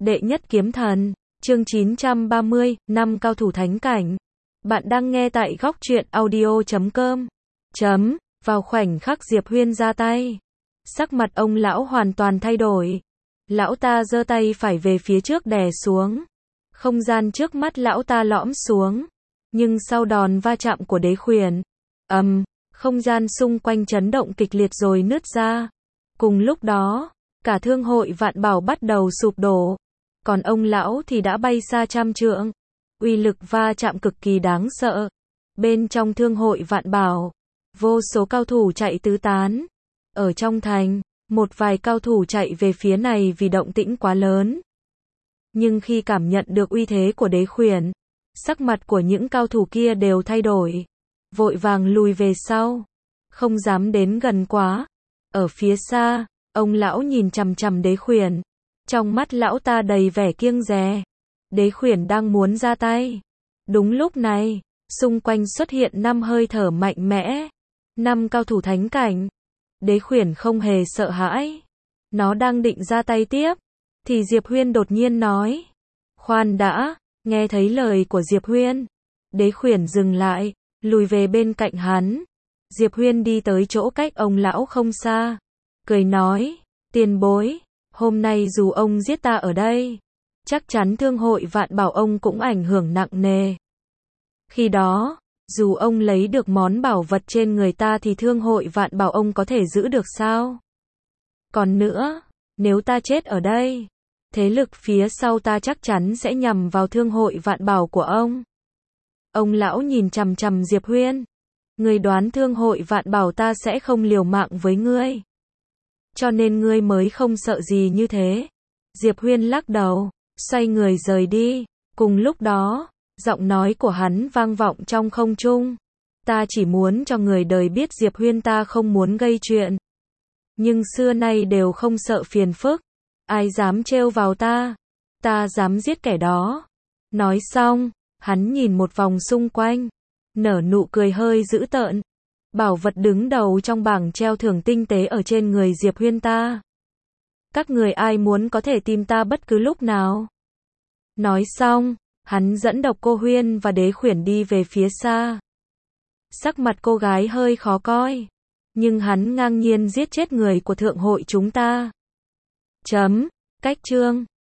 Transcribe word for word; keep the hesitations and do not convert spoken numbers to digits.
Đệ nhất kiếm thần, chương chín trăm ba mươi, năm cao thủ thánh cảnh. Bạn đang nghe tại góc truyện audio chấm com. Chấm, vào khoảnh khắc Diệp Huyên ra tay, sắc mặt ông lão hoàn toàn thay đổi. Lão ta giơ tay phải về phía trước đè xuống. Không gian trước mắt lão ta lõm xuống. Nhưng sau đòn va chạm của đế khuyển, ầm, um, không gian xung quanh chấn động kịch liệt rồi nứt ra. Cùng lúc đó, cả thương hội vạn bảo bắt đầu sụp đổ. Còn ông lão thì đã bay xa trăm trượng. Uy lực va chạm cực kỳ đáng sợ. Bên trong thương hội vạn bảo, vô số cao thủ chạy tứ tán. Ở trong thành, một vài cao thủ chạy về phía này vì động tĩnh quá lớn. Nhưng khi cảm nhận được uy thế của đế khuyển, sắc mặt của những cao thủ kia đều thay đổi. Vội vàng lùi về sau. Không dám đến gần quá. Ở phía xa, ông lão nhìn chằm chằm đế khuyển. Trong mắt lão ta đầy vẻ kiêng dè. Đế khuyển đang muốn ra tay. Đúng lúc này, xung quanh xuất hiện năm hơi thở mạnh mẽ. Năm cao thủ thánh cảnh. Đế khuyển không hề sợ hãi. Nó đang định ra tay tiếp. Thì Diệp Huyên đột nhiên nói. Khoan đã, nghe thấy lời của Diệp Huyên. Đế khuyển dừng lại, lùi về bên cạnh hắn. Diệp Huyên đi tới chỗ cách ông lão không xa. Cười nói, tiền bối, hôm nay dù ông giết ta ở đây, chắc chắn thương hội vạn bảo ông cũng ảnh hưởng nặng nề. Khi đó, dù ông lấy được món bảo vật trên người ta thì thương hội vạn bảo ông có thể giữ được sao? Còn nữa, nếu ta chết ở đây, thế lực phía sau ta chắc chắn sẽ nhằm vào thương hội vạn bảo của ông. Ông lão nhìn chằm chằm Diệp Huyên. Ngươi đoán thương hội vạn bảo ta sẽ không liều mạng với ngươi. Cho nên ngươi mới không sợ gì như thế. Diệp Huyên lắc đầu, xoay người rời đi. Cùng lúc đó, giọng nói của hắn vang vọng trong không trung. Ta chỉ muốn cho người đời biết Diệp Huyên ta không muốn gây chuyện. Nhưng xưa nay đều không sợ phiền phức. Ai dám trêu vào ta, ta dám giết kẻ đó. Nói xong, hắn nhìn một vòng xung quanh, nở nụ cười hơi dữ tợn. Bảo vật đứng đầu trong bảng treo thưởng tinh tế ở trên người Diệp Huyên ta. Các người ai muốn có thể tìm ta bất cứ lúc nào. Nói xong, hắn dẫn Độc Cô Huyên và Đế Khuyển đi về phía xa. Sắc mặt cô gái hơi khó coi. Nhưng hắn ngang nhiên giết chết người của thượng hội chúng ta. Chấm, cách chương.